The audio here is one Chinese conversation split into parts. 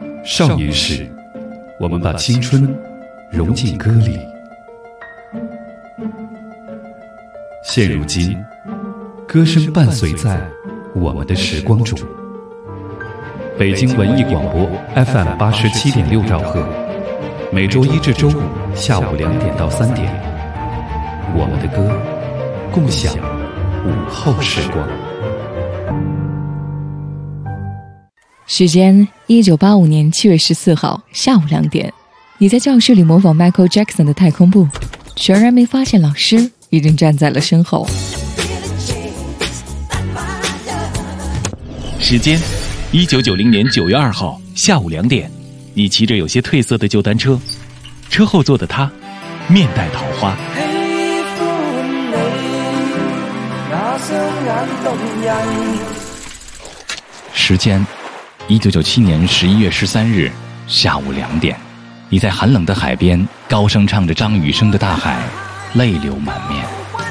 少年时，我们把青春融进歌里。现如今，歌声伴随在我们的时光中。北京文艺广播 FM 87.6兆赫，每周一至周五下午2点到3点，我们的歌，共享午后时光。 时间1985年7月14号下午2点，你在教室里模仿 Michael Jackson 的太空步，全然没发现老师已经站在了身后。 时间1990年9月2号下午2点，你骑着有些褪色的旧单车，车后座的他面带桃花。时间1997年11月13日下午2点，你在寒冷的海边高声唱着张雨生的《大海》，泪流满面。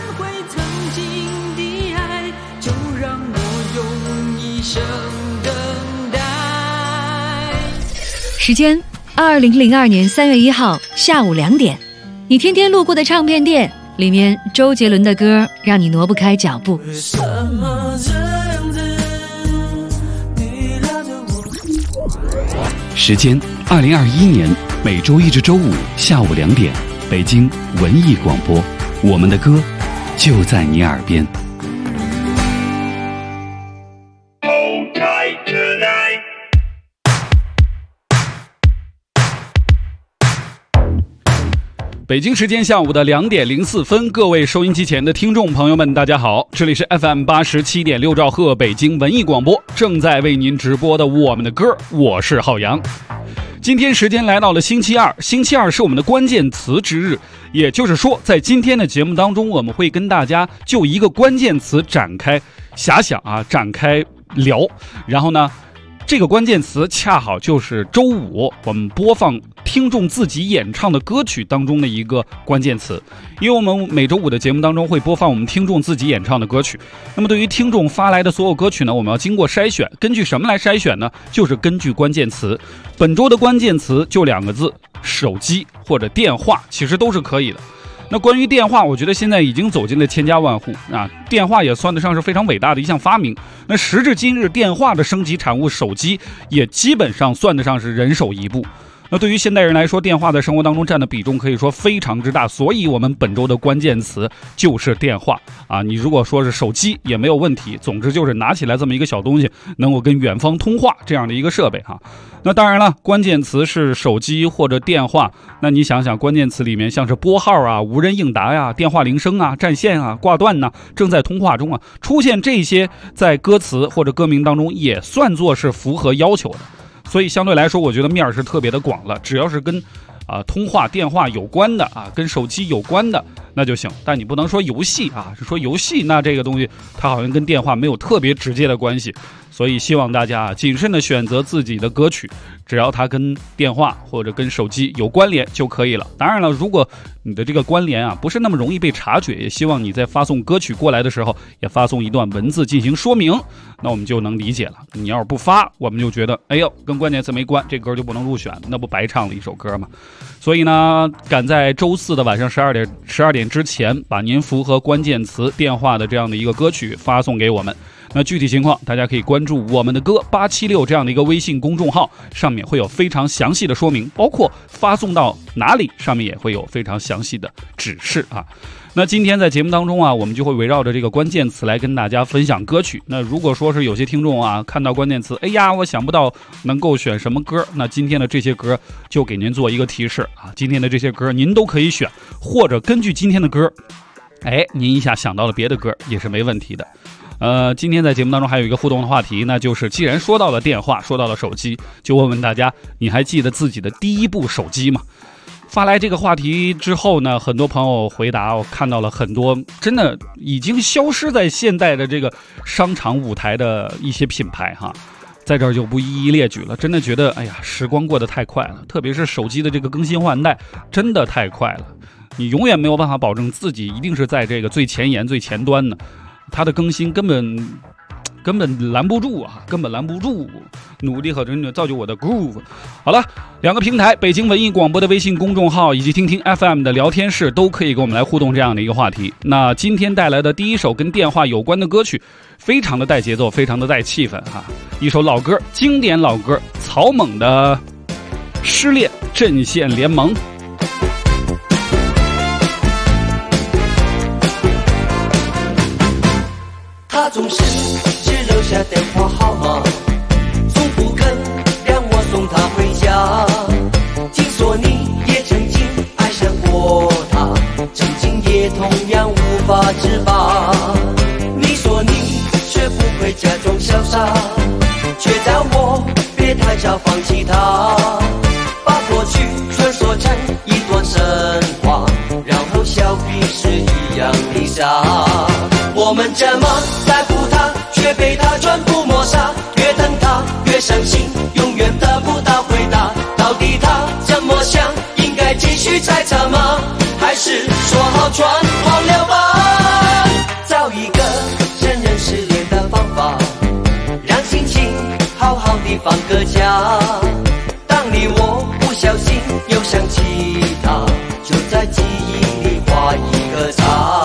时间2002年3月1号下午2点，你天天路过的唱片店，里面周杰伦的歌让你挪不开脚步。 时间2021年每周一至周五下午2点，北京文艺广播，我们的歌就在你耳边。北京时间下午的2点04分，各位收音机前的听众朋友们，大家好，这里是 FM 87.6兆赫北京文艺广播，正在为您直播的我们的歌，我是浩洋。今天时间来到了星期二，星期二是我们的关键词之日，也就是说，在今天的节目当中，我们会跟大家就一个关键词展开遐想啊，展开聊，然后呢，这个关键词恰好就是周五我们播放听众自己演唱的歌曲当中的一个关键词，因为我们每周五的节目当中会播放我们听众自己演唱的歌曲。那么对于听众发来的所有歌曲呢，我们要经过筛选，根据什么来筛选呢？就是根据关键词。本周的关键词就2个字，手机或者电话，其实都是可以的。那关于电话，我觉得现在已经走进了千家万户啊，电话也算得上是非常伟大的一项发明。那时至今日，电话的升级产物手机也基本上算得上是人手一部。那对于现代人来说，电话在生活当中占的比重可以说非常之大，所以我们本周的关键词就是电话啊。你如果说是手机也没有问题，总之就是拿起来这么一个小东西，能够跟远方通话这样的一个设备哈。那当然了，关键词是手机或者电话，那你想想，关键词里面像是拨号啊、无人应答呀、电话铃声啊、占线啊、挂断呐、正在通话中啊，出现这些在歌词或者歌名当中也算作是符合要求的。所以相对来说，我觉得面儿是特别的广了，只要是跟通话电话有关的啊，跟手机有关的那就行。但你不能说游戏啊，是说游戏，那这个东西它好像跟电话没有特别直接的关系。所以希望大家谨慎的选择自己的歌曲，只要它跟电话或者跟手机有关联就可以了。当然了，如果你的这个关联啊不是那么容易被察觉，也希望你在发送歌曲过来的时候也发送一段文字进行说明，那我们就能理解了。你要是不发，我们就觉得哎呦跟关键词没关，这歌就不能入选，那不白唱了一首歌吗？所以呢，赶在周四的晚上12点之前，把您符合关键词电话的这样的一个歌曲发送给我们。那具体情况大家可以关注我们的歌876这样的一个微信公众号，上面会有非常详细的说明，包括发送到哪里上面也会有非常详细的指示啊。那今天在节目当中啊，我们就会围绕着这个关键词来跟大家分享歌曲。那如果说是有些听众啊看到关键词，哎呀我想不到能够选什么歌，那今天的这些歌就给您做一个提示啊，今天的这些歌您都可以选，或者根据今天的歌，哎您一下想到了别的歌也是没问题的。今天在节目当中还有一个互动的话题，那就是既然说到了电话，说到了手机，就问问大家，你还记得自己的第一部手机吗？发来这个话题之后呢，很多朋友回答，我看到了很多真的已经消失在现代的这个商场舞台的一些品牌哈，在这儿就不一一列举了。真的觉得哎呀，时光过得太快了，特别是手机的这个更新换代真的太快了，你永远没有办法保证自己一定是在这个最前沿最前端的，它的更新根本根本拦不住啊，根本拦不住，努力和真的造就我的 groove。好了，两个平台，北京文艺广播的微信公众号以及听听 FM 的聊天室，都可以跟我们来互动这样的一个话题。那今天带来的第一首跟电话有关的歌曲，非常的带节奏，非常的带气氛哈。一首老歌，经典老歌，草蜢的《失恋阵线联盟》。 他总是只留下电话号码，从不肯让我送他回家。听说你也曾经爱上过他，曾经也同样无法自拔。你说你学不会假装潇洒，却叫我别太早放弃他，把过去传说成一段神话，然后笑彼是一样的傻。我们这么在乎他，却被他全部抹杀，越等他越伤心，永远得不到回答。到底他怎么想？应该继续猜测吗？还是说好全忘了吧？找一个承认失恋的方法，让心情好好地放个假。当你我不小心又想起他，就在记忆里画一个叉。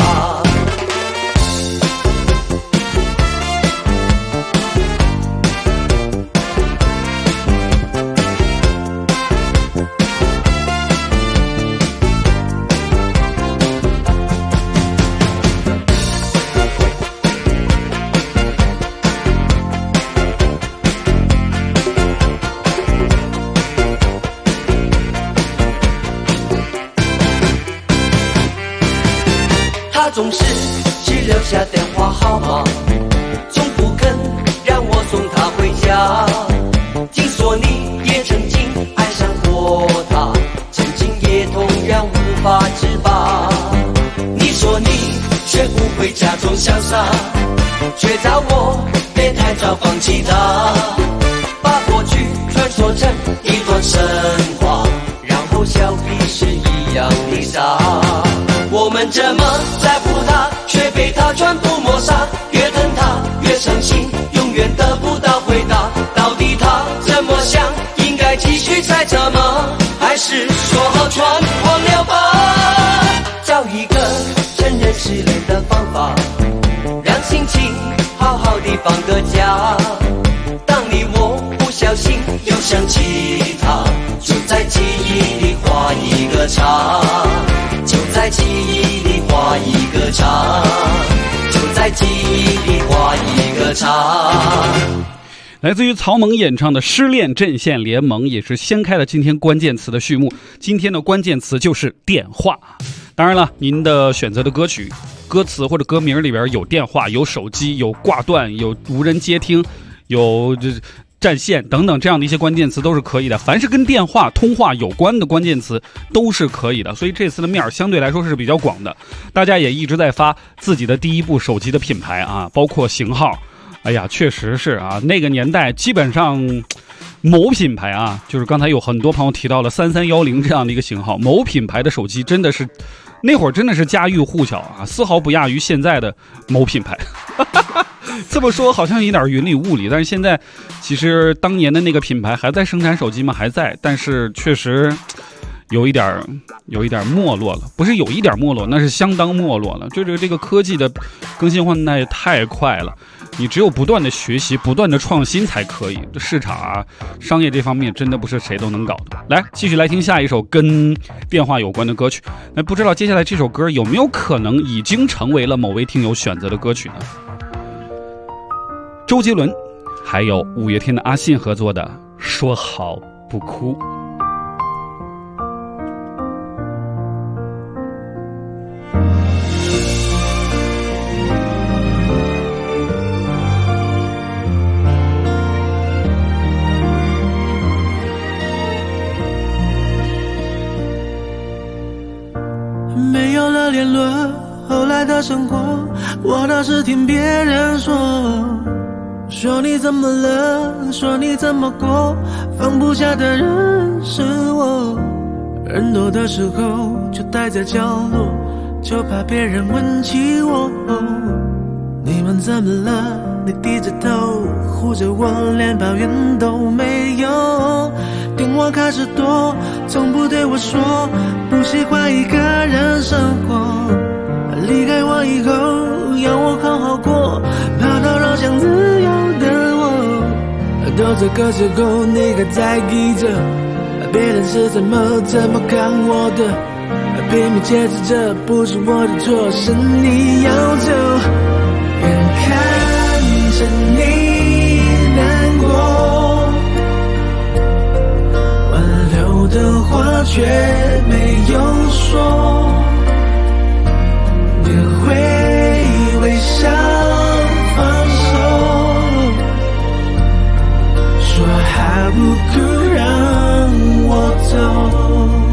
他总是只留下电话号码，从不肯让我送他回家。听说你也曾经爱上过他，曾经也同样无法自拔。你说你学不会假装潇洒，却叫我别太早放弃他，把过去传说成一段神话，然后笑彼是一样的傻。我们这么在乎他，却被他全部抹杀，越等他越伤心，永远得不到回答。到底他怎么想？应该继续猜测吗？还是说好全忘了吧？找一个承认失恋的方法，让心情好好地放个假。当你我不小心又想起他，就在记忆里画一个叉，就在记忆里画一个叉，就在记忆里画一个叉。 来自于草蜢演唱的《失恋阵线联盟》也是掀开了今天关键词的序幕。今天的关键词就是电话。当然了，您的选择的歌曲歌词或者歌名里边有电话，有手机，有挂断，有无人接听，有占线等等这样的一些关键词都是可以的。凡是跟电话通话有关的关键词都是可以的，所以这次的面相对来说是比较广的。大家也一直在发自己的第一部手机的品牌啊，包括型号。哎呀，确实是啊，那个年代基本上某品牌啊，就是刚才有很多朋友提到了3310这样的一个型号，某品牌的手机真的是那会儿真的是家喻户晓啊，丝毫不亚于现在的某品牌。这么说好像有点云里雾里，但是现在其实当年的那个品牌还在生产手机吗？还在，但是确实有一点没落了，不是有一点没落，那是相当没落了。就是这个科技的更新换代太快了，你只有不断的学习，不断的创新才可以。这市场啊，商业这方面真的不是谁都能搞的。来，继续来听下一首跟电话有关的歌曲。那不知道接下来这首歌有没有可能已经成为了某位听友选择的歌曲呢？周杰伦还有五月天的阿信合作的《说好不哭》。 没有了联络，后来的生活我倒是听别人说你怎么了，说你怎么过，放不下的人是我。人多的时候就待在角落，就怕别人问起我，你们怎么了， 你低着头护着我，连抱怨都没有。电话开始多，从不对我说不喜欢一个人生活。离开我以后，要我好好过，跑到老想自由的我。到这个时候，你还在意着别人是怎么看我的，拼命解释这不是我的错，是你要走。眼看着你难过，挽留的话却没有说，你会微笑放手，说还不哭让我走。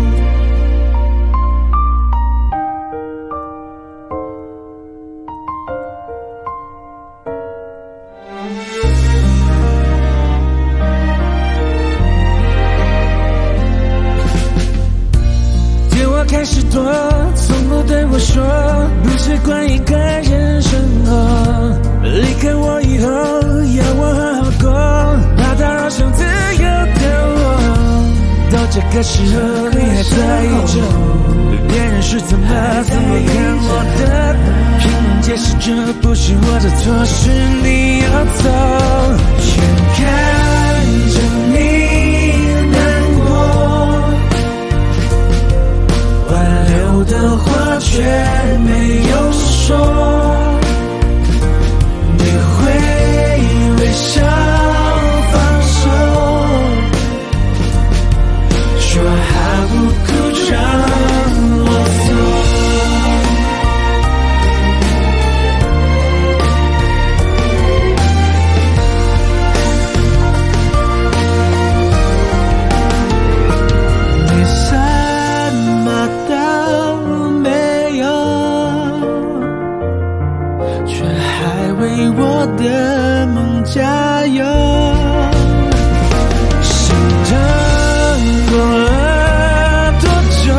开始多，从不对我说不习惯一个人生活。离开我以后，要我好好过，怕打扰想自由的我。到这个时候，你还在意着别人是怎么看我的，拼命解释这不是我的错，是你要走。眼看着你难过，挽留的话却没有说，你会微笑放手，说还不哭让我走。你什么都没有，却还为我的梦加油。心疼过了多久？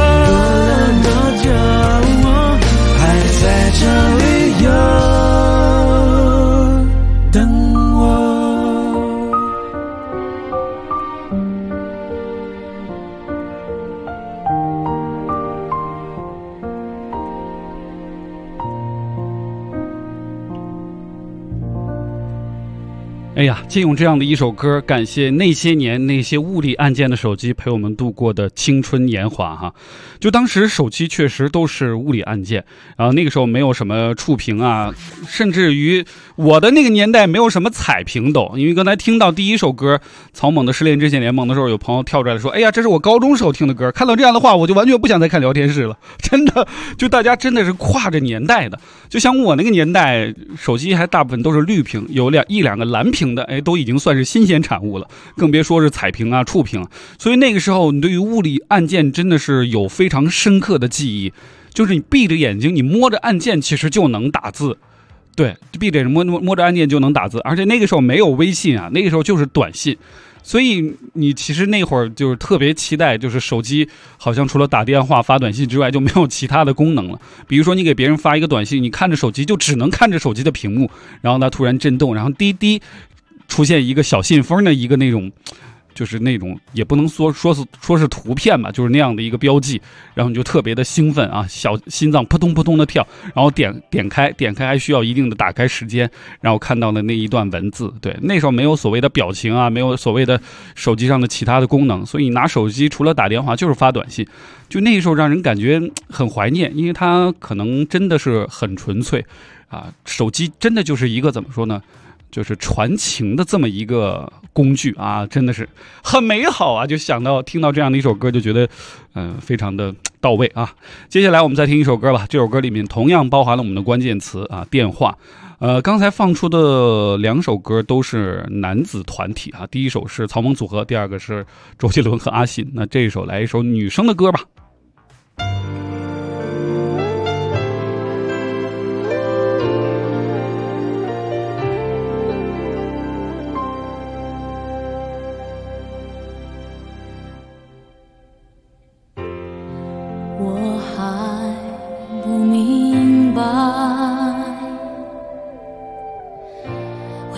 我还在这里等我。 哎呀，借用这样的一首歌，感谢那些年那些物理按键的手机陪我们度过的青春年华哈。就当时手机确实都是物理按键，然后那个时候没有什么触屏啊，甚至于我的那个年代没有什么彩屏都。因为刚才听到第一首歌草蜢的《失恋阵线联盟》的时候，有朋友跳出来说，哎呀，这是我高中时候听的歌。看到这样的话，我就完全不想再看聊天室了。真的，就大家真的是跨着年代的。就像我那个年代，手机还大部分都是绿屏，有一两个蓝屏的，哎，都已经算是新鲜产物了，更别说是彩屏啊、触屏。所以那个时候，你对于物理按键真的是有非常深刻的记忆，就是你闭着眼睛，你摸着按键，其实就能打字。对，闭着眼摸着按键就能打字，而且那个时候没有微信啊，那个时候就是短信。所以你其实那会儿就是特别期待，就是手机好像除了打电话发短信之外就没有其他的功能了。比如说你给别人发一个短信，你看着手机就只能看着手机的屏幕，然后它突然震动，然后滴滴出现一个小信封的一个那种，就是那种也不能说是图片吧，就是那样的一个标记，然后你就特别的兴奋啊，小心脏扑通扑通的跳，然后点开还需要一定的打开时间，然后看到了那一段文字。对，那时候没有所谓的表情啊，没有所谓的手机上的其他的功能，所以你拿手机除了打电话就是发短信，就那时候让人感觉很怀念，因为它可能真的是很纯粹啊，手机真的就是一个怎么说呢，就是传情的这么一个工具啊，真的是很美好啊！就想到听到这样的一首歌，就觉得非常的到位啊。接下来我们再听一首歌吧，这首歌里面同样包含了我们的关键词啊，电话。刚才放出的两首歌都是男子团体啊，第一首是草蜢组合，第二个是周杰伦和阿信。那这一首来一首女生的歌吧。 我还不明白，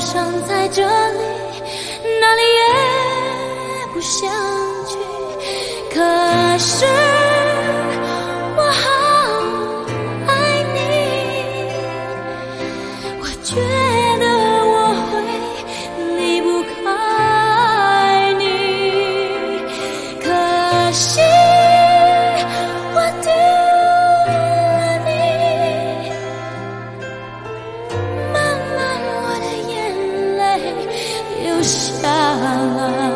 上在这里，哪里也不想去，可是我好爱你，我觉得我会离不开你，可惜我丢了你，慢慢我的眼泪流下来。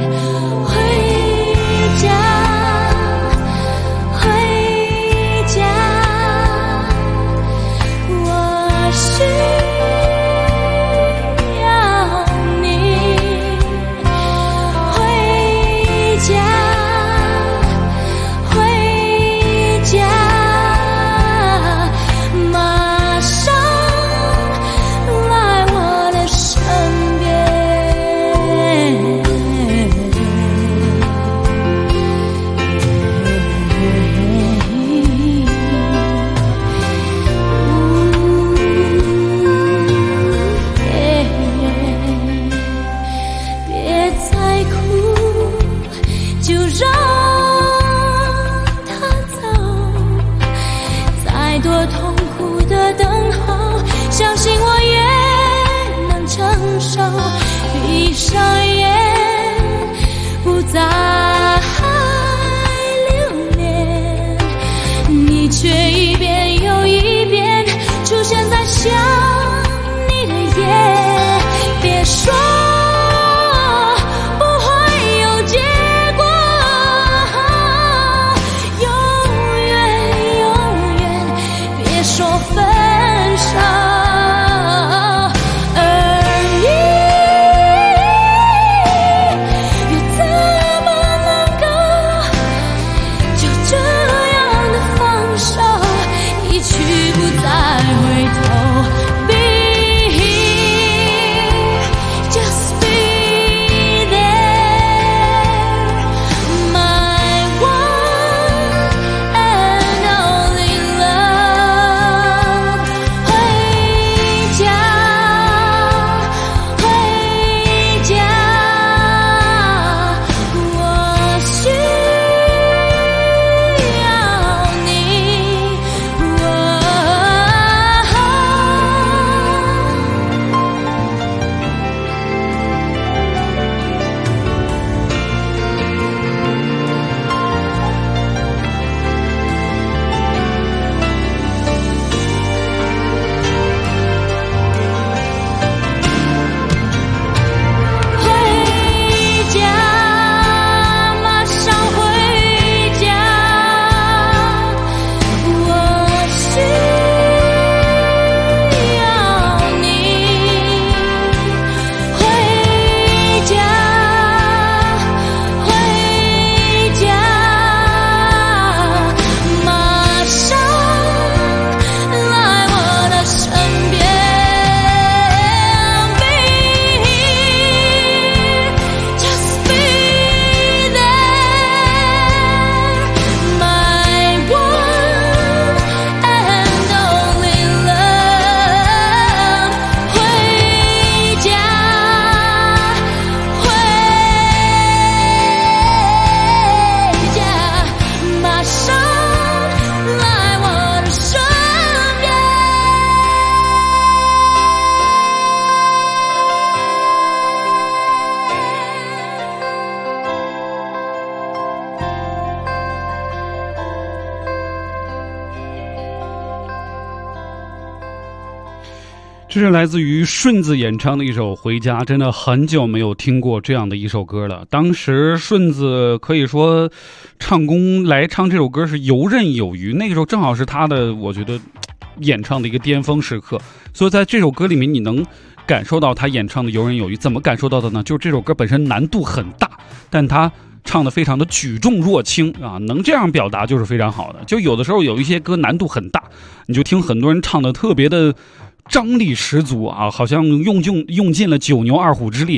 这是来自于顺子演唱的一首《回家》，真的很久没有听过这样的一首歌了。当时顺子可以说唱功来唱这首歌是游刃有余，那个时候正好是他的我觉得演唱的一个巅峰时刻，所以在这首歌里面你能感受到他演唱的游刃有余。怎么感受到的呢？就是这首歌本身难度很大，但他唱的非常的举重若轻啊，能这样表达就是非常好的。就有的时候有一些歌难度很大，你就听很多人唱的特别的张力十足啊，好像用尽了9牛2虎之力，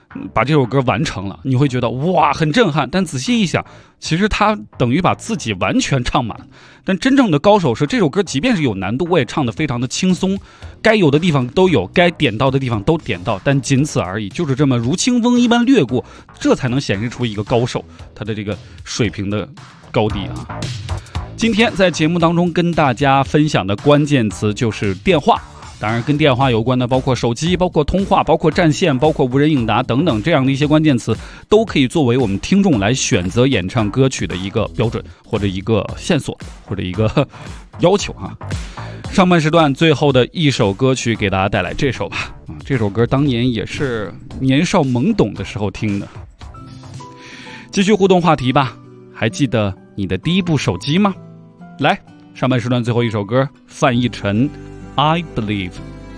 把这首歌完成了，你会觉得哇很震撼。但仔细一想，其实他等于把自己完全唱满。但真正的高手是这首歌即便是有难度，我也唱得非常的轻松，该有的地方都有，该点到的地方都点到，但仅此而已，就是这么如清风一般掠过，这才能显示出一个高手他的这个水平的高低啊。今天在节目当中跟大家分享的关键词就是电话，当然跟电话有关的包括手机，包括通话，包括占线，包括无人应答等等，这样的一些关键词都可以作为我们听众来选择演唱歌曲的一个标准，或者一个线索，或者一个要求啊。上半时段最后的一首歌曲给大家带来这首吧，这首歌当年也是年少懵懂的时候听的。继续互动话题吧，还记得你的第一部手机吗？来，上半时段最后一首歌，范逸臣 I Believe。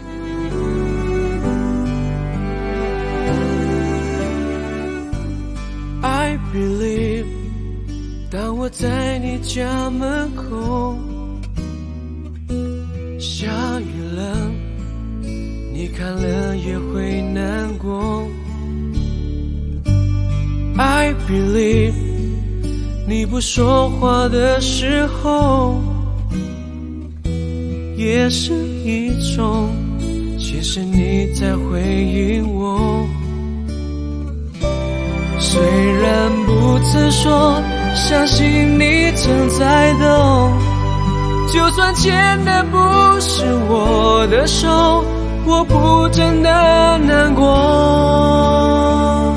I believe， 当我在你家门口，下雨了，你看了也会难过。I believe， 你不说话的时候也是一种，其实你在回应我。虽然不曾说，相信你正在懂，就算牵的不是我的手，我不真的难过。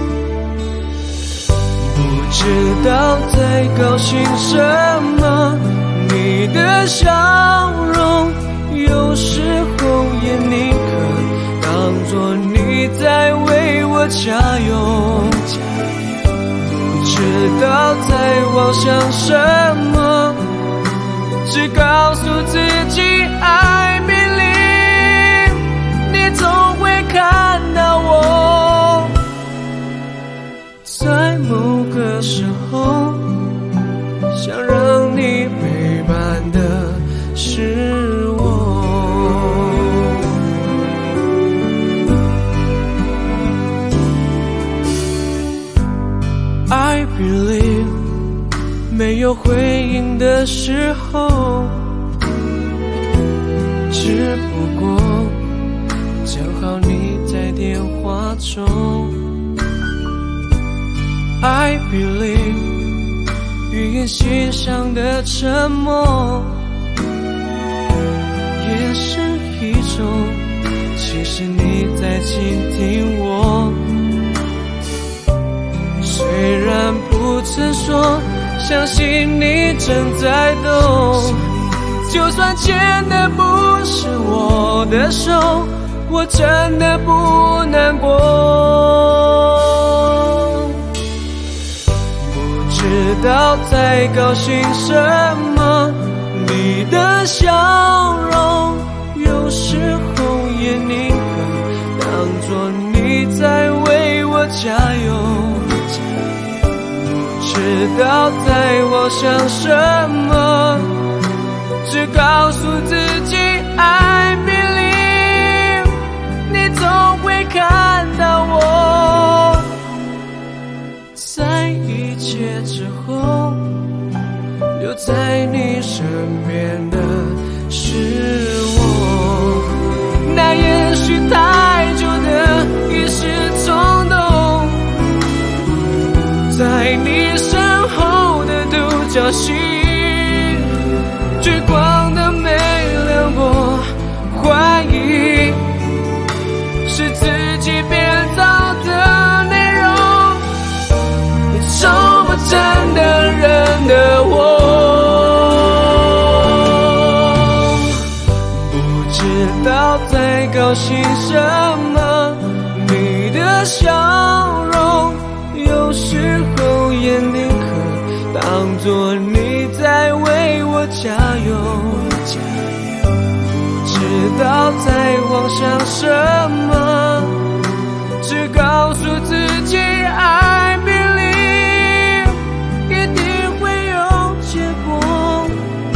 不知道在高兴什么，你的笑容有时候也宁可当作你在为我加油。不知道在妄想什么，只告诉自己 I believe， 你总会看到我。在某个时候，想让你陪伴的是我。I believe， 没有回应的时候，只不过正好你在电话中。I believe， 语言欣赏的沉默也是一种，其实你在倾听我。虽然不曾说，相信你正在懂，就算牵的不是我的手，我真的不难过。不知道在高兴什么，你的笑容有时候也宁可当作你在为我加油。不知道在妄想什么，只告诉自己 I believe， 你总会看到我。在一切之后，留在你身边的是我。那也许太久的一时冲动，在你身后的独角戏，聚光灯没亮过，怀疑是自己编造的内容，你找不真的人的我。不知道在高兴什么，你的笑容有时候也宁可当作你在为我加油。不知道在妄想什么，只告诉自己 I believe， 一定会有结果。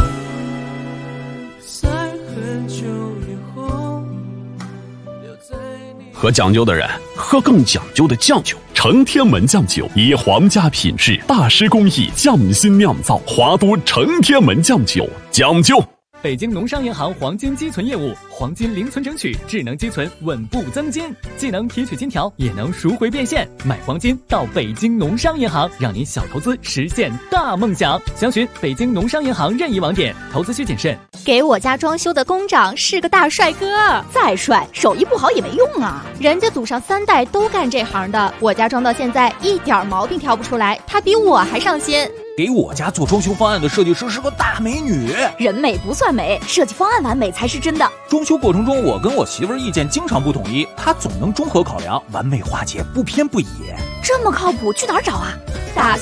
在很久以后，留在你和讲究的人， 喝更讲究的酱酒。成天门酱酒以皇家品质、大师工艺匠心酿造，华都成天门酱酒讲究。 北京农商银行黄金积存业务，黄金零存整取，智能积存，稳步增金，既能提取金条，也能赎回变现。买黄金到北京农商银行，让您小投资实现大梦想。详询北京农商银行任意网点，投资需谨慎。 给我家装修的工长是个大帅哥，再帅手艺不好也没用啊，人家祖上3代都干这行的，我家装到现在一点毛病挑不出来，他比我还上心。 给我家做装修方案的设计师是个大美女， 人美不算美，设计方案完美才是真的。 装修过程中，我跟我媳妇儿意见经常不统一，她总能综合考量，完美化解，不偏不倚。 这么靠谱，去哪儿找啊？打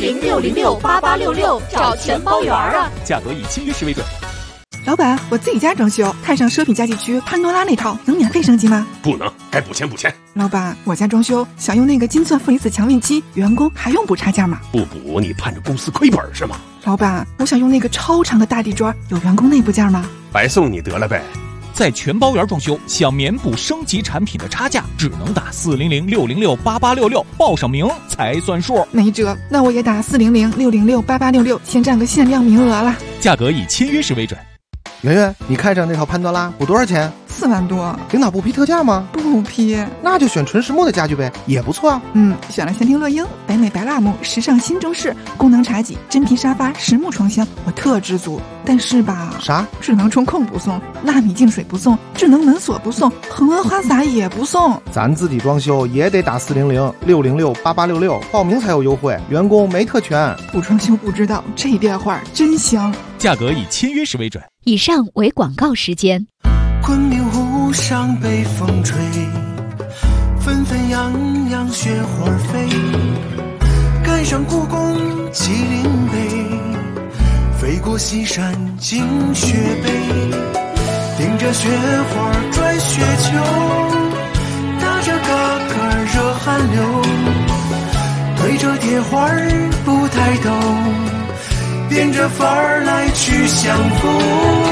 400-606-8866，找全包圆啊！ 价格以签约时为准。 老板，我自己家装修，看上奢品家具区潘多拉那套，能免费升级吗？ 不能，该补钱补钱。 老板，我家装修想用那个金钻负离子强运机，员工还用补差价吗？ 不补你盼着公司亏本是吗？ 老板，我想用那个超长的大地砖，有员工内部件吗？ 白送你得了呗。 在全包圆装修，想免补升级产品的差价，只能打400-606-8866，报上名才算数。 没辙，那我也打400-606-8866，先占个限量名额了。 价格以签约时为准。 圆圆，你看上那套潘多拉补多少钱 ？4万多。 领导不批特价吗？ 不批。 那就选纯实木的家具呗，也不错啊。 选了仙庭乐英、北美白蜡木、时尚新中式、功能茶几、真皮沙发、实木床箱，我特知足。但是吧， 啥？ 智能中控不送，纳米净水不送，智能门锁不送，恒温花洒也不送。 咱自己装修也得打400-606-8866，报名才有优惠，员工没特权。 不装修不知道，这电话真香。 价格以签约时为准。 以上为广告时间。 昆明湖上北风吹，纷纷扬扬雪花飞，赶上故宫麒麟碑，飞过西山进雪北，顶着雪花转雪球，打着嘎嘎热汗流，对着铁花不抬头，变着法儿来去相逢。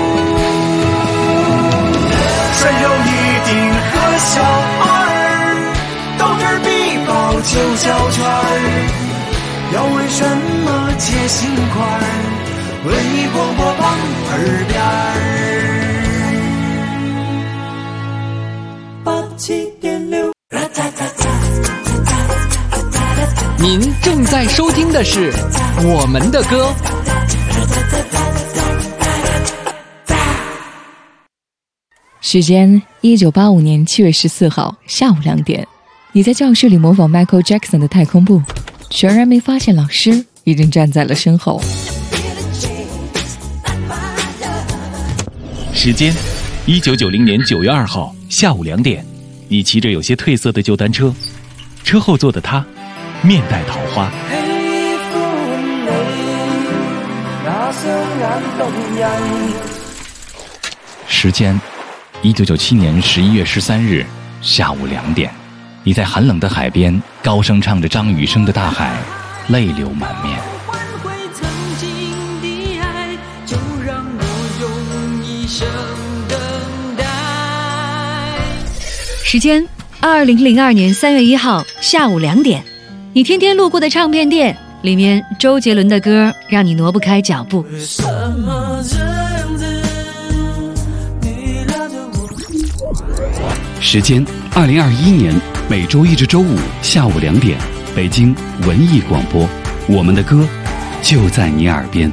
山有一定和小儿，斗智必报九小圈儿，要为什么结心块儿？文艺广播榜耳边87.6。您正在收听的是我们的歌。 时间1985年7月14号下午2点，你在教室里模仿 Michael Jackson 的太空步，全然没发现老师已经站在了身后。 时间1990年9月2号下午2点，你骑着有些褪色的旧单车，车后座的他面带桃花。时间1997年11月13日下午2点，你在寒冷的海边高声唱着张雨生的《大海》，泪流满面。 时间2002年3月1号下午2点，你天天路过的唱片店，里面周杰伦的歌让你挪不开脚步。 时间2021年每周一至周五下午2点，北京文艺广播，我们的歌就在你耳边。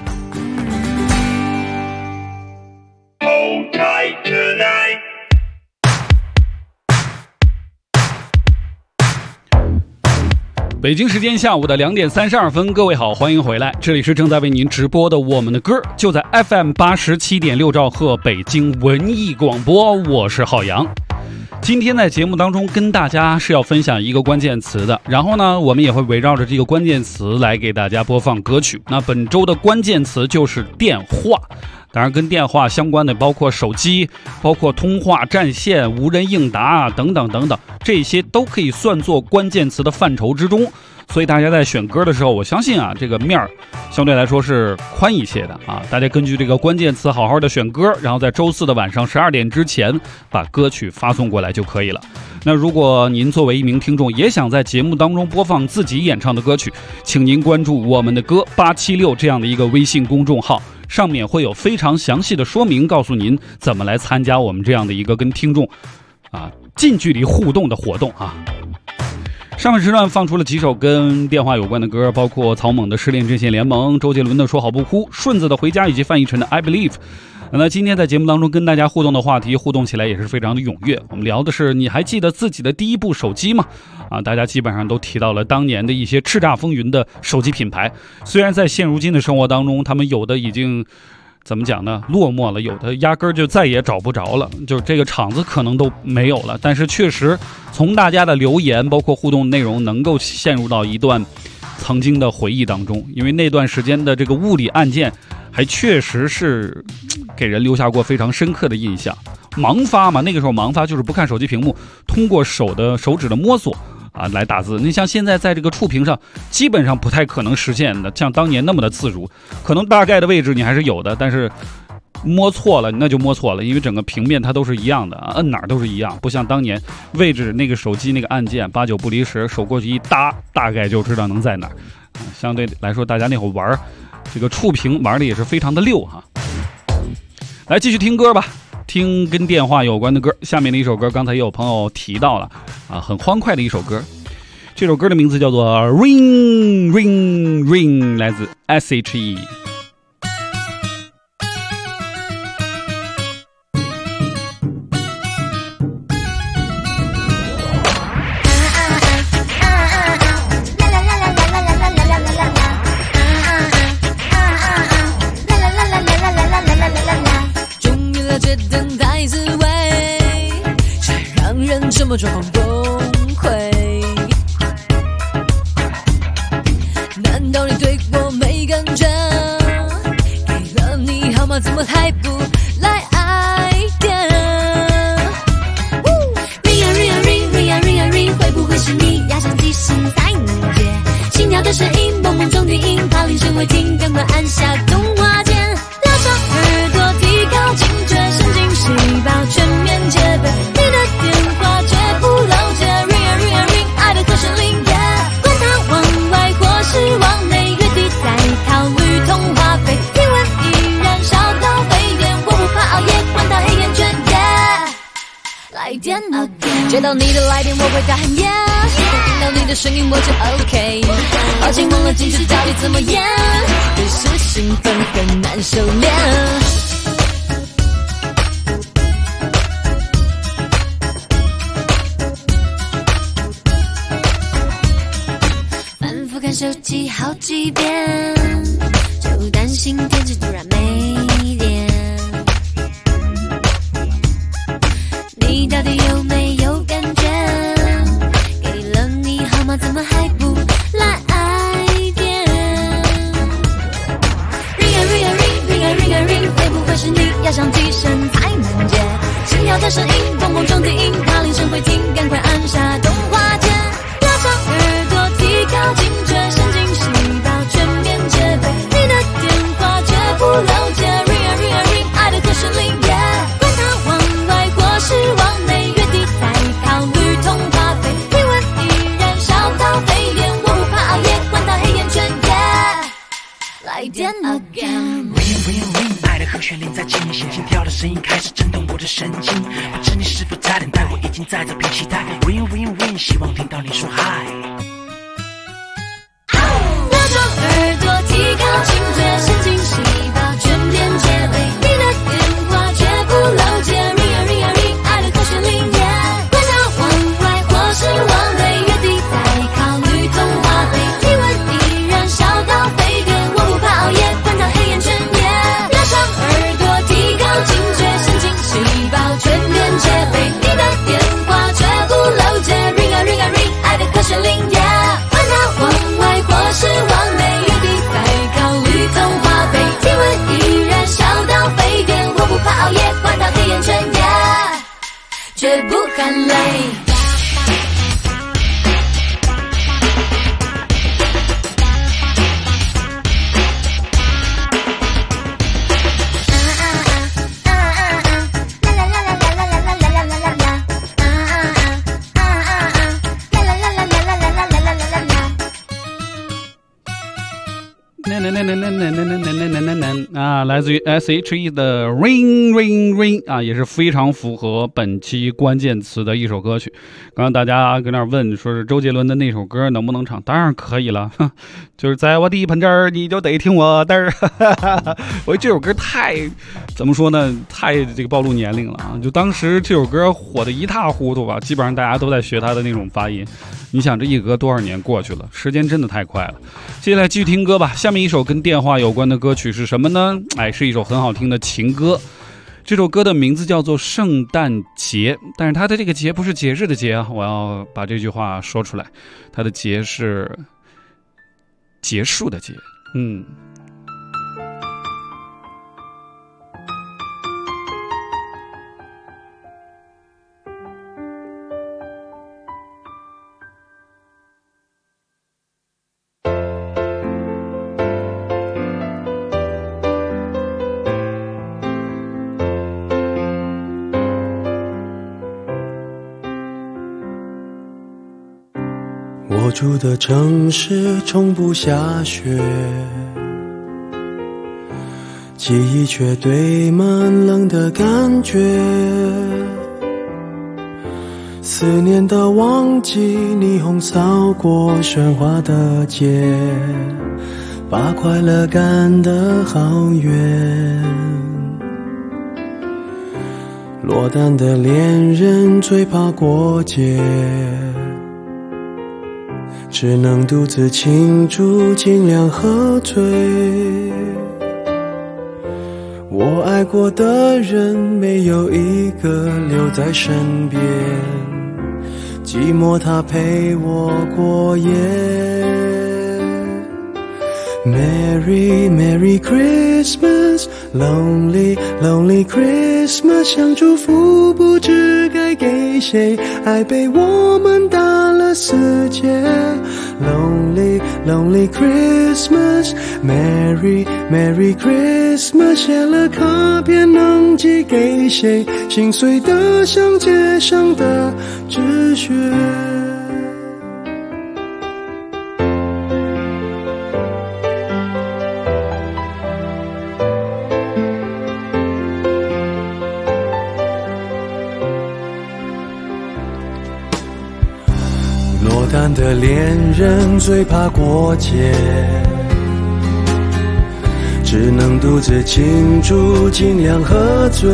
北京时间下午的2点32分，各位好，欢迎回来，这里是正在为您直播的我们的歌，就在 FM 87.6兆赫北京文艺广播，我是浩洋。今天在节目当中跟大家是要分享一个关键词的，然后呢，我们也会围绕着这个关键词来给大家播放歌曲。那本周的关键词就是电话，当然跟电话相关的包括手机，包括通话占线、无人应答等等等等，这些都可以算作关键词的范畴之中。 所以大家在选歌的时候，我相信啊，这个面儿相对来说是宽一些的啊。大家根据这个关键词好好的选歌，然后在周4的晚上12点之前把歌曲发送过来就可以了。那如果您作为一名听众也想在节目当中播放自己演唱的歌曲，请您关注我们的歌876这样的一个微信公众号，上面会有非常详细的说明，告诉您怎么来参加我们这样的一个跟听众近距离互动的活动啊。上半时段放出了几首跟电话有关的歌，包括草蜢的《失恋阵线联盟》、周杰伦的《说好不哭》、顺子的《回家》以及范逸臣的《I Believe》。那今天在节目当中跟大家互动的话题，互动起来也是非常的踊跃。我们聊的是你还记得自己的第一部手机吗？大家基本上都提到了当年的一些叱咤风云的手机品牌，虽然在现如今的生活当中，他们有的已经怎么讲呢？落寞了，有的压根儿就再也找不着了，就这个厂子可能都没有了。但是确实，从大家的留言包括互动内容，能够陷入到一段曾经的回忆当中，因为那段时间的这个物理按键，还确实是给人留下过非常深刻的印象。盲发嘛，那个时候盲发就是不看手机屏幕，通过手指的摸索来打字。你像现在在这个触屏上基本上不太可能实现的，像当年那么的自如，可能大概的位置你还是有的，但是摸错了那就摸错了，因为整个平面它都是一样的，摁哪儿都是一样，不像当年位置那个手机那个按键8九不离十，手过去一搭，大概就知道能在哪儿。相对来说，大家那会儿玩这个触屏玩的也是非常的溜哈。来继续听歌吧，听跟电话有关的歌。下面的一首歌刚才也有朋友提到了很欢快的一首歌，这首歌的名字叫做 Ring Ring Ring， 来自 SHE。 这么状况崩溃，难道你对我没感觉？给了你号码怎么还不来爱点？ Ring啊 ring 啊 ring ring 啊 ring 啊 ring， 会不会是你压上机身才能接？心跳的声音蹦蹦中低音，怕铃声会停，赶快按下动画键，拉长耳朵提高警觉，神经细胞全面戒备，你的电话绝不漏接 ，ring 啊 ring 啊 ring， 爱的可是零点，管它往外或是往内，月底再考虑通话费，体温依然烧到沸点，我不怕熬夜，管它黑眼圈，来电 again， 接到你的来电我会大喊 yes， 听到你的声音我就 OK， 抱歉忘了进去到底怎么演，只是兴奋很难收敛。看手机好几遍，就担心电池突然没电。你到底有没有感觉？给了你号码怎么还不来爱电 ？Ring 啊 ring 啊 ring ring 啊 ring 啊 ring， 会不会是你压上机身才能接？心跳的声音蹦蹦中低音，怕铃声会停，赶快按下动画键，拉长耳朵提高警觉。神经细胞全面戒备，你的电话绝不漏接 ，ring 啊 ring 啊 ring， 爱的可是零点，管它往外或是往内，月底再考虑通话费，体温依然烧到沸点，我不怕熬夜，管它黑眼圈，来电 again。Ring ring ring， 爱的和弦连在肩，心心跳的声音开始震动我的神经，不知你是否在等待，我已经在这边期待。Ring ring ring， 希望听到你说嗨。耳朵提高警觉，神经细胞全面戒备，你的电话绝不漏接 ，ring 啊 ring 啊 ring， 爱的可是零点，管它往外或是往内，月底再考虑通话费，体温依然烧到沸点，我不怕熬夜，管它黑眼圈，拉长耳朵提高警觉，神经细胞全面戒备，你的电话绝不漏接 ，ring 啊 ring 啊 ring， 爱的可是零点，管它往外或是往内。通话费，体温依然烧到沸点，我不怕熬夜，管它黑眼圈，绝不喊累。 啊，来自于 S.H.E 的 Ring Ring Ring 啊，也是非常符合本期关键词的一首歌曲。刚刚大家跟那问，说是周杰伦的那首歌能不能唱？当然可以了，就是在我地盘这儿，你就得听我的儿。我觉得这首歌太怎么说呢？太这个暴露年龄了啊！就当时这首歌火得一塌糊涂吧，基本上大家都在学他的那种发音。你想这一隔多少年过去了，时间真的太快了。接下来继续听歌吧。下面一首跟电话有关的歌曲是什么呢？是一首很好听的情歌。这首歌的名字叫做《圣诞节》，但是它的这个节不是节日的节啊，我要把这句话说出来，它的节是结束的节。 我住的城市从不下雪，记忆却堆满冷的感觉，思念的旺季，霓虹扫过喧哗的街，把快乐赶得好远。落单的恋人最怕过节，只能独自庆祝，尽量喝醉。我爱过的人没有一个留在身边，寂寞它陪我过夜。Merry Merry Christmas Lonely Lonely Christmas 想祝福不知该给谁，爱被我们打了死结。Lonely Lonely Christmas Merry Merry Christmas 写了卡片能寄给谁，心碎得像街上的纸屑。落单的恋人最怕过节，只能独自庆祝，尽量喝醉。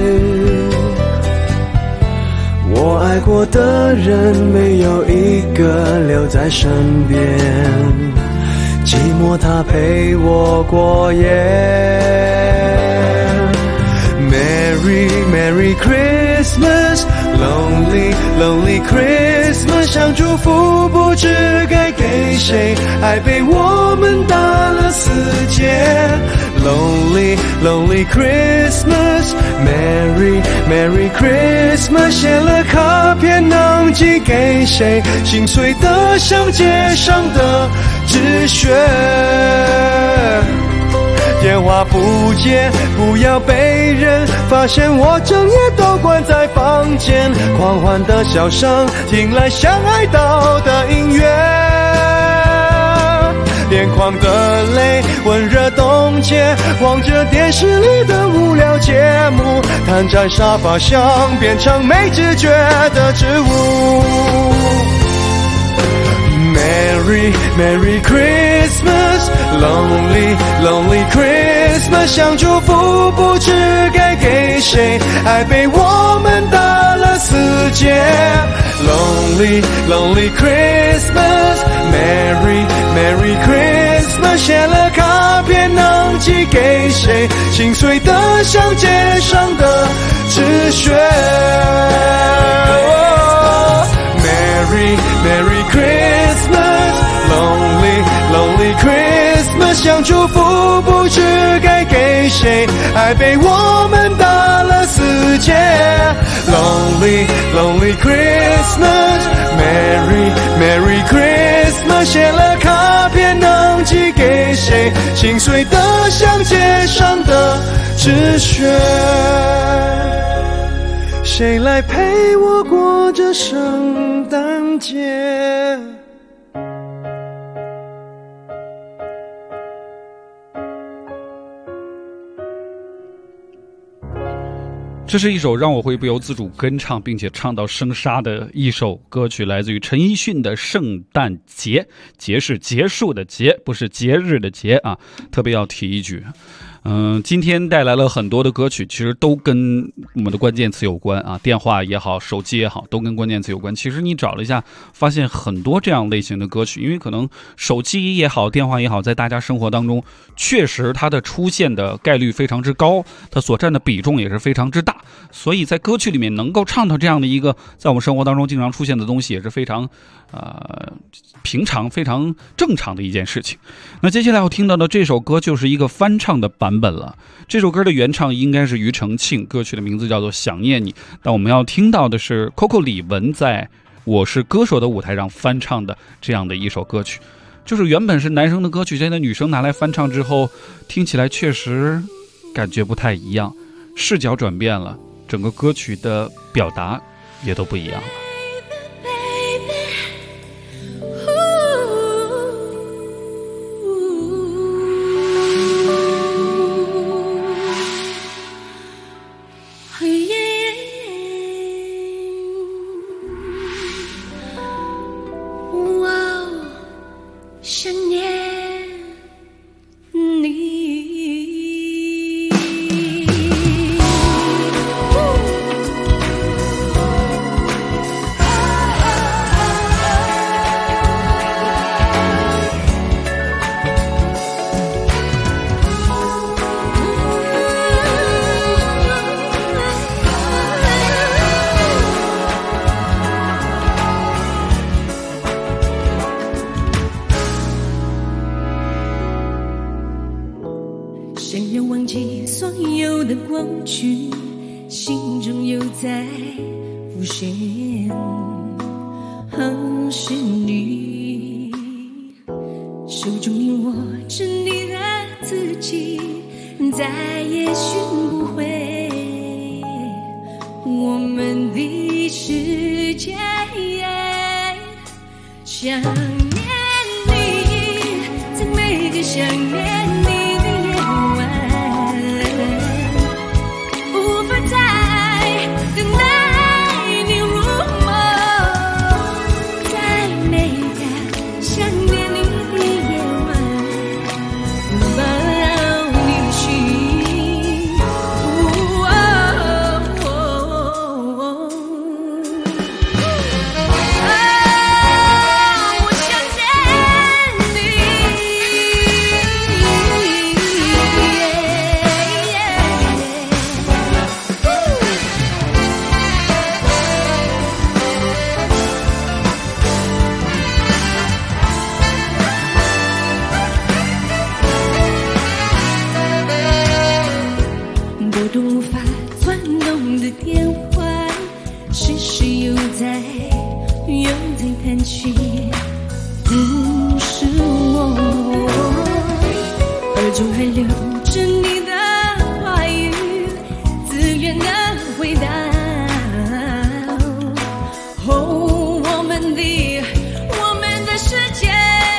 我爱过的人没有一个留在身边，寂寞它陪我过夜。Merry Merry Christmas Lonely Lonely Christmas 想祝福不知该给谁，爱被我们打了死结。Lonely Lonely Christmas Merry Merry Christmas 写了卡片能寄给谁，心碎得像街上的纸屑。电话不接，不要被人发现我整夜都关在房间，狂欢的笑声听来像哀悼的音乐，眼眶的泪温热冻结，望着电视里的无聊节目，瘫在沙发上变成没知觉的植物。Merry Merry Christmas Lonely Lonely Christmas 想祝福不知该给谁，爱被我们打了死结。Lonely Lonely Christmas Merry Merry Christmas 写了卡片能寄给谁，心碎得像街上的纸屑。Merry Merry Christmas Lonely Lonely Christmas 想祝福不知该给谁，爱被我们打了死结。Lonely Lonely Christmas Merry Merry Christmas 写了卡片能寄给谁，心碎得像街上的纸屑。谁来陪我过这圣诞节？ 这是一首让我会不由自主跟唱并且唱到生沙的一首歌曲，来自于陈奕迅的《圣诞节》，节是结束的节，不是节日的节啊，特别要提一句。今天带来了很多的歌曲，其实都跟我们的关键词有关啊，电话也好，手机也好，都跟关键词有关。其实你找了一下，发现很多这样类型的歌曲，因为可能手机也好，电话也好，在大家生活当中，确实它的出现的概率非常之高，它所占的比重也是非常之大，所以在歌曲里面能够唱到这样的一个在我们生活当中经常出现的东西，也是非常平常、非常正常的一件事情。那接下来要听到的这首歌就是一个翻唱的版本了。这首歌的原唱应该是庾澄庆，歌曲的名字叫做《想念你》。但我们要听到的是 Coco 李玟在《我是歌手》的舞台上翻唱的这样的一首歌曲。就是原本是男生的歌曲，现在女生拿来翻唱之后，听起来确实感觉不太一样，视角转变了，整个歌曲的表达也都不一样了。 谁能忘记所有的过去，心中又在浮现。是你手中你握着你的自己，再也寻不回我们的世界。想念你，在每个想念你的夜晚，无法再等待你入梦，在每个想念你的夜晚，拥抱你的心。我想见你。拨动无法转动的电话，时时又在弹起，是我耳中还留着你的话语，自愿的回答。我们的世界。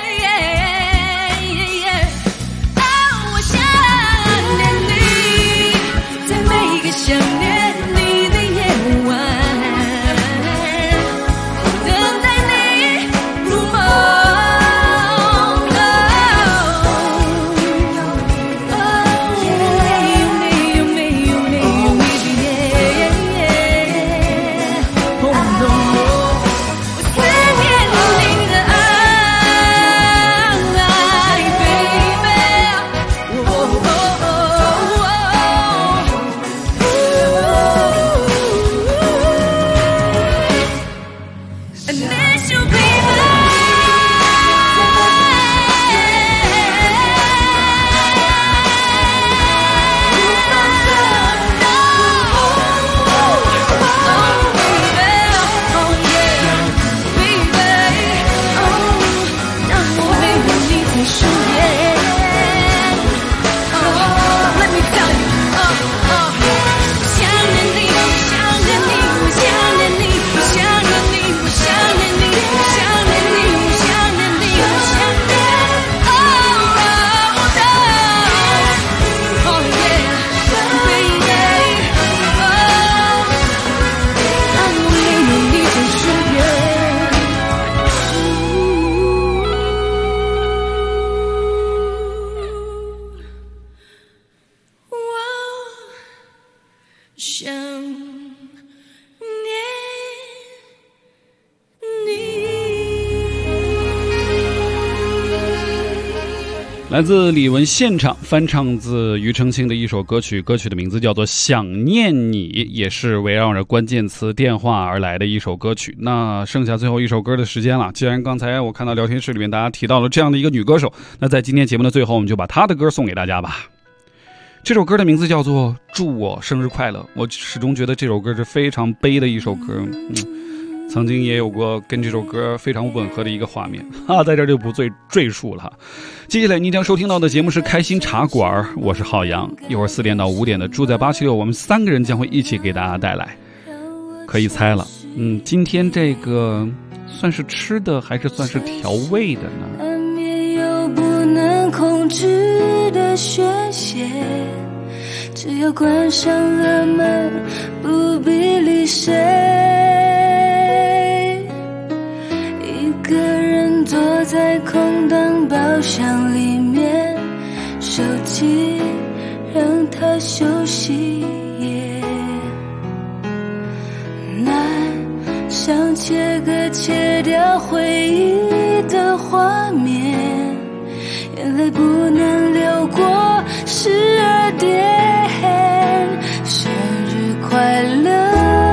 我想念你，在每个想念你的夜晚，等待你入梦。 来自李玟现场翻唱自庾澄庆的一首歌曲，歌曲的名字叫做《想念你》，也是围绕着关键词电话而来的一首歌曲。那剩下最后一首歌的时间了，既然刚才我看到聊天室里面大家提到了这样的一个女歌手，那在今天节目的最后，我们就把她的歌送给大家吧。这首歌的名字叫做《祝我生日快乐》，我始终觉得这首歌是非常悲的一首歌。曾经也有过跟这首歌非常吻合的一个画面在这就不赘述了。接下来你将收听到的节目是开心茶馆，我是浩洋。一会儿4点到5点的住在876，我们3个人将会一起给大家带来。可以猜了，今天这个算是吃的还是算是调味的呢？ 难免有不能控制的宣泄，只要关上了门，不必理谁。一个人坐在空荡包厢里面，手机让它休息。难想切割切掉回忆的画面，眼泪不能流过12点。生日快乐，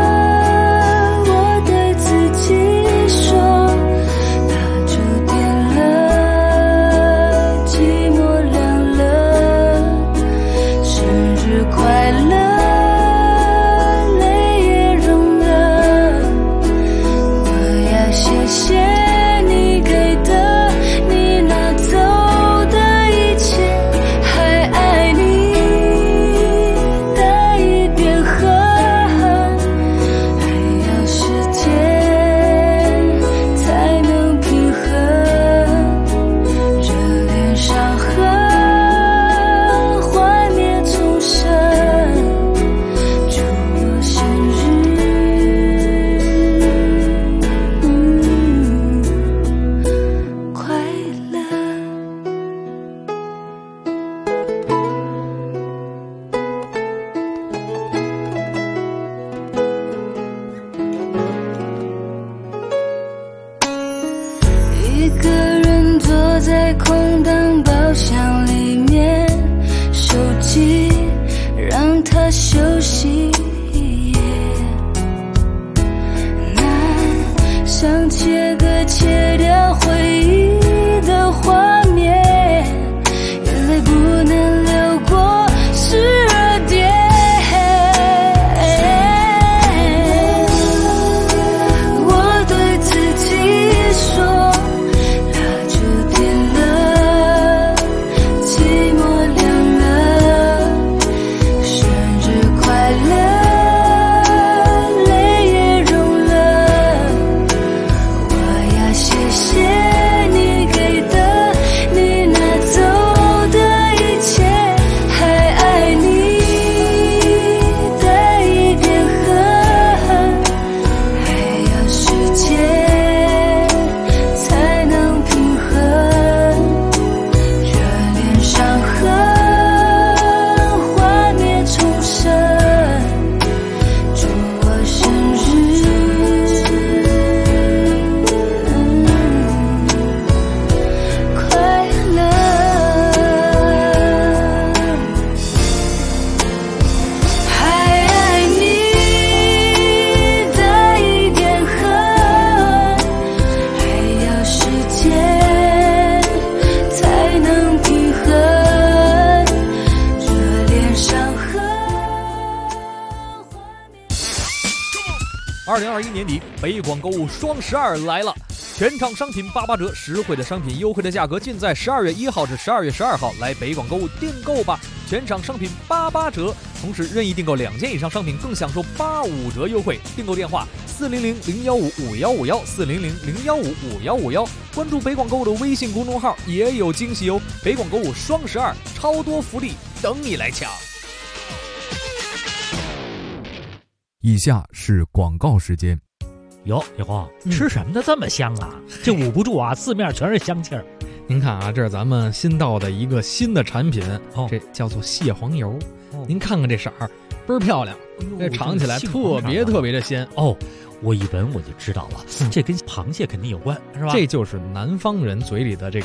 2021年底，北广购物双12来了，全场商品88折，实惠的商品，优惠的价格，尽在12月1号至12月12号，来北广购物订购吧！全场商品88折，同时任意订购2件以上商品更享受85折优惠。订购电话400-015-5151，400-015-5151，关注北广购物的微信公众号也有惊喜哦！北广购物双12，超多福利等你来抢。 以下是广告时间。 哟，李红，吃什么的这么香啊？这捂不住啊，四面全是香气儿。 您看啊，这是咱们新到的一个新的产品，这叫做蟹黄油。您看看这色儿，倍儿漂亮，这尝起来特别的鲜哦。我一闻我就知道了，这跟螃蟹肯定有关，是吧？ 这就是南方人嘴里的这个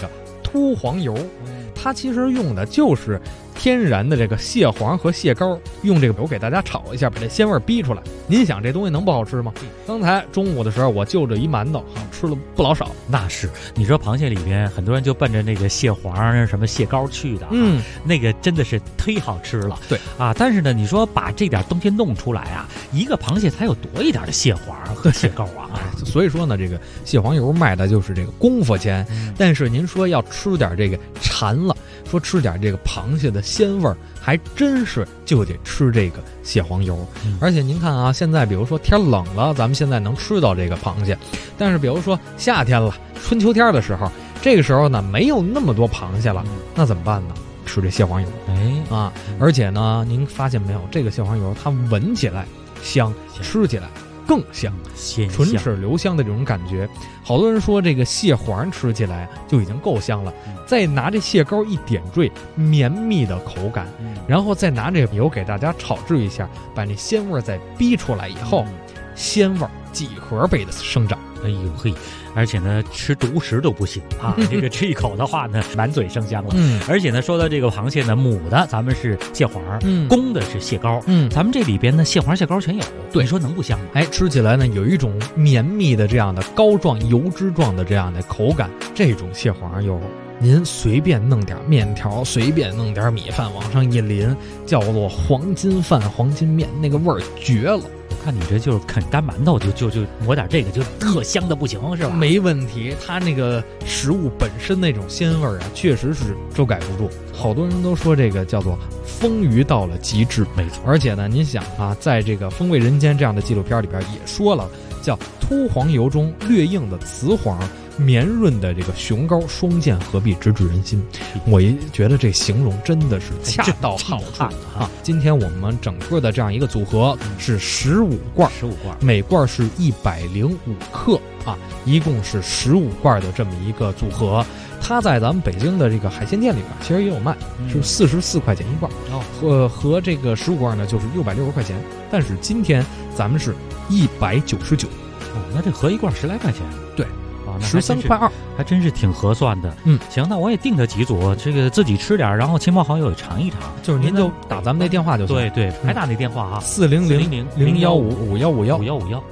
秃黄油，它其实用的就是天然的这个蟹黄和蟹膏，用这个油给大家炒一下，把这鲜味逼出来。您想这东西能不好吃吗？刚才中午的时候我就着一馒头，吃了不老少。 那是，你说螃蟹里边很多人就奔着那个蟹黄、什么蟹膏去的，那个真的是忒好吃了。 对啊，但是呢，你说把这点东西弄出来啊，一个螃蟹才有多一点的蟹黄和蟹膏啊。 所以说呢，这个蟹黄油卖的就是这个功夫钱。但是您说要吃点这个馋了，说吃点这个螃蟹的鲜味儿，还真是就得吃这个蟹黄油。而且您看啊，现在比如说天冷了，咱们现在能吃到这个螃蟹，但是比如说夏天了，春秋天的时候，这个时候呢没有那么多螃蟹了，那怎么办呢？吃这蟹黄油。而且呢，您发现没有，这个蟹黄油它闻起来香，吃起来更香，唇齿留香的这种感觉。好多人说这个蟹黄吃起来就已经够香了，再拿这蟹膏一点缀，绵密的口感，然后再拿这个油给大家炒制一下，把那鲜味再逼出来以后，鲜味几何倍的生长。 哎呦嘿！而且呢，吃独食都不行啊！这个吃一口的话呢，满嘴生香了。而且呢，说到这个螃蟹呢，母的咱们是蟹黄，公的是蟹膏。咱们这里边呢，蟹黄、蟹膏全有。 对， 你说能不香吗？ 哎，吃起来呢，有一种绵密的这样的膏状、油脂状的这样的口感。这种蟹黄油，您随便弄点面条，随便弄点米饭往上一淋，叫做黄金饭、黄金面，那个味儿绝了。 看你这就是啃干馒头就抹点这个就特香的不行是吧？ 没问题，它那个食物本身那种鲜味啊，确实是遮盖不住。好多人都说这个叫做丰腴到了极致， 没错。 而且呢，您想啊，在这个《风味人间》这样的纪录片里边也说了，叫秃黄油中略硬的雌黄，绵润的这个雄膏，双剑合璧，直指人心。我也觉得这形容真的是恰到好处啊！今天我们整个的这样一个组合是15罐，每罐是105克啊，一共是15罐的这么一个组合。它在咱们北京的这个海鲜店里边其实也有卖，是44块钱一罐，和这个15罐呢就是660块钱。但是今天咱们是199。 那这合一罐10来块钱。 对。13块2， 还真是挺合算的。行，那我也订个几组，这个自己吃点，然后亲朋好友也尝一尝。 就是您就打咱们那电话就行。 对，还打那电话啊 ，400-015-5151，400-015-5151。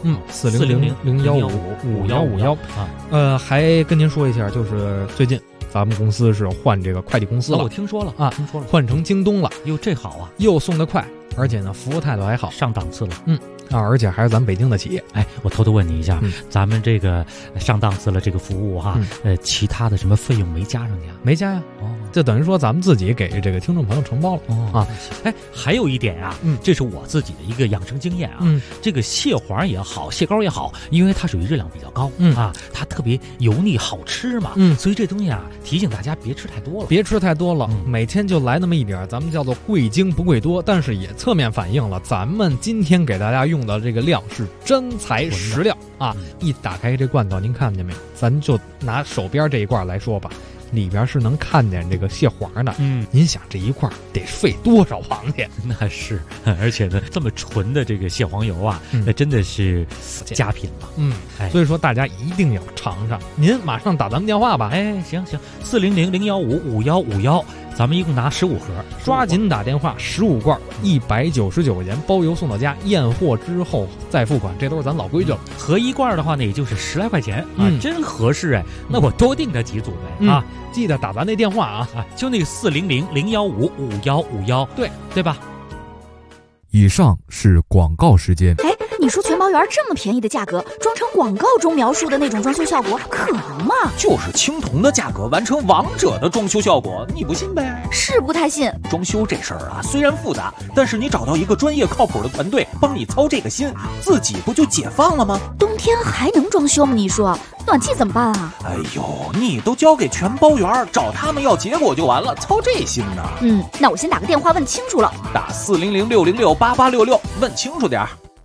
还跟您说一下，就是最近咱们公司是换这个快递公司了。 我听说了， 换成京东了。 哟，这好啊， 又送得快，而且呢服务态度还好， 上档次了。 而且还是咱们北京的企业。 哎，我偷偷问你一下，咱们这个上档次了这个服务哈，其他的什么费用没加上去啊？ 没加呀。就等于说咱们自己给这个听众朋友承包了啊。 哎，还有一点啊，这是我自己的一个养生经验啊。这个蟹黄也好，蟹膏也好，因为它属于热量比较高啊，它特别油腻好吃嘛，所以这东西啊，提醒大家别吃太多了， 别吃太多了，每天就来那么一点，咱们叫做贵精不贵多，但是也侧面反映了咱们今天给大家用的这个量是真材实料啊！一打开这罐头，您看见没有？咱就拿手边这一罐来说吧。里边是能看见这个蟹黄的，您想这一块得费多少螃蟹？ 那是，而且呢，这么纯的这个蟹黄油啊，那真的是佳品了。 所以说大家一定要尝尝。您马上打咱们电话吧。 哎，行，400-015-5151，咱们一共拿15盒， 抓紧打电话，15罐199块钱，包邮送到家，验货之后再付款，这都是咱老规矩了。 合一罐的话呢，也就是10来块钱啊，真合适哎。那我多订个几组呗啊。 记得打咱那电话啊， 就那个400-015-5151，对吧？ 以上是广告时间。 哎，你说全包园这么便宜的价格，装成广告中描述的那种装修效果，可能吗？ 就是青铜的价格完成王者的装修效果，你不信呗？ 是不太信。 装修这事儿啊，虽然复杂，但是你找到一个专业靠谱的团队帮你操这个心，自己不就解放了吗？ 冬天还能装修吗？你说暖气怎么办啊？ 哎呦，你都交给全包园，找他们要结果就完了，操这心呢？ 那我先打个电话问清楚了。 打400-606-8866，问清楚点。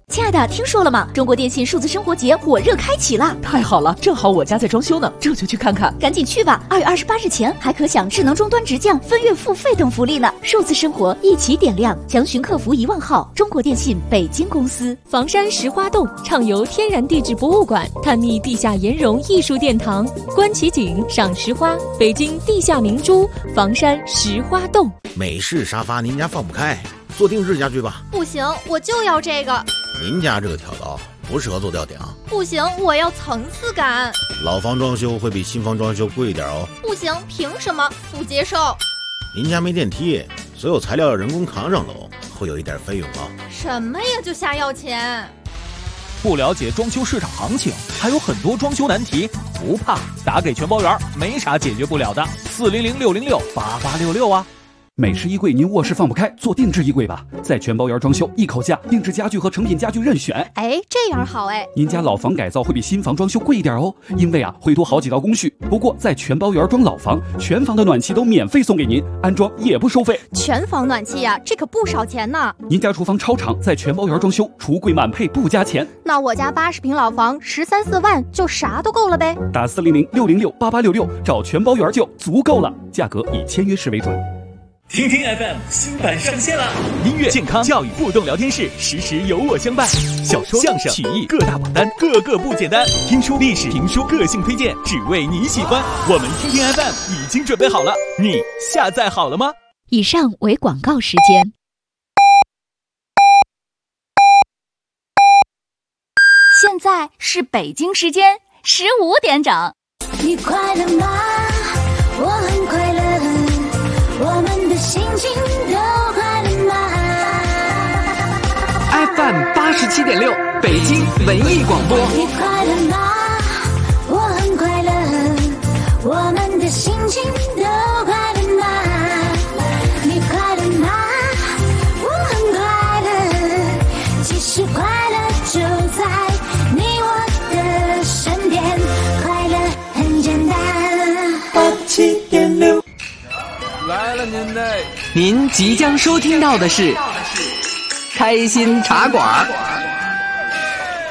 亲爱的，听说了吗？中国电信数字生活节火热开启了！ 太好了，正好我家在装修呢，这就去看看。 赶紧去吧！2月28日前还可享智能终端直降、分月付费等福利呢。数字生活一起点亮，详询客服1万号。中国电信北京公司。 房山石花洞畅游天然地质博物馆，探秘地下岩溶艺术殿堂，观奇景，赏石花，北京地下明珠，房山石花洞。 美式沙发您家放不开，做定制家具吧。 不行，我就要这个。 您家这个挑高不适合做吊顶。 不行，我要层次感。 老房装修会比新房装修贵一点哦。 不行，凭什么？不接受。 您家没电梯，所有材料要人工扛上楼，会有一点费用哦。 什么呀，就瞎要钱？ 不了解装修市场行情，还有很多装修难题，不怕，打给全包园，没啥解决不了的。400-606-8866啊。 美式衣柜您卧室放不开，做定制衣柜吧，在全包园装修，一口价，定制家具和成品家具任选。 哎，这样好哎。 您家老房改造会比新房装修贵一点哦，因为会多好几道工序。不过在全包园装老房，全房的暖气都免费送给您，安装也不收费。 全房暖气呀，这可不少钱呢。 您家厨房超长，在全包园装修，橱柜满配不加钱。 那我家80平老房13、14万就啥都够了呗。 打400-606-8866找全包园就足够了，价格以签约式为准。 听听 FM 新版上线了，音乐、健康、教育、互动聊天室，时时有我相伴。小说、相声、曲艺各大榜单，个个不简单。听书、历史、评书，个性推荐，只为你喜欢。我们听听 FM 已经准备好了，你下载好了吗？ 以上为广告时间。 现在是北京时间15点整。 你快乐吗？我很快乐。我们的心情都快乐吗 ？FM 87.6，北京文艺广播。 你快乐吗？我很快乐。我们的心情都快乐吗？你快乐吗？我很快乐。其实快乐就在你我的身边，快乐很简单。87.6。 来了您即将收听到的是开心茶馆。